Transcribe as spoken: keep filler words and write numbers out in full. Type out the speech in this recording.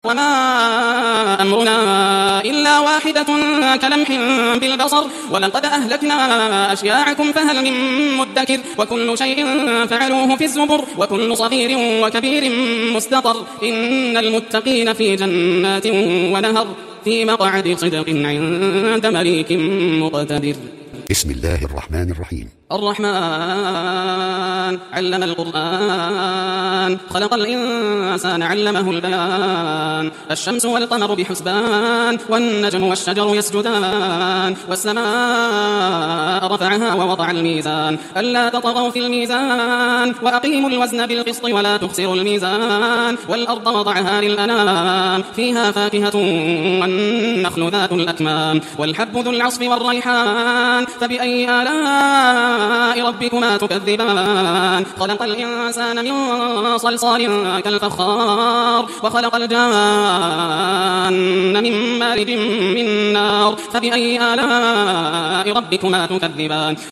وما أمرنا إلا واحدة كلمح بالبصر ولقد أهلكنا أشياعكم فهل من مدكر وكل شيء فعلوه في الزبر وكل صغير وكبير مستقر إن المتقين في جنات ونهر في مقعد صدق عند مليك مقتدر. بسم الله الرحمن الرحيم. الرحمن علم القرآن خلق الإنسان علمه البيان الشمس والقمر بحسبان والنجم والشجر يسجدان والسماء رفعها ووضع الميزان ألا تطغوا في الميزان وأقيموا الوزن بالقسط ولا تخسروا الميزان والأرض وضعها للأنام فيها فاكهة والنخل ذات الأكمام والحب ذو العصف والريحان فبأي آلاء ربكما تكذبان خلق الإنسان من صلصال كالفخار وخلق الجان من مارج من نار فبأي آلاء ربكما تكذبان.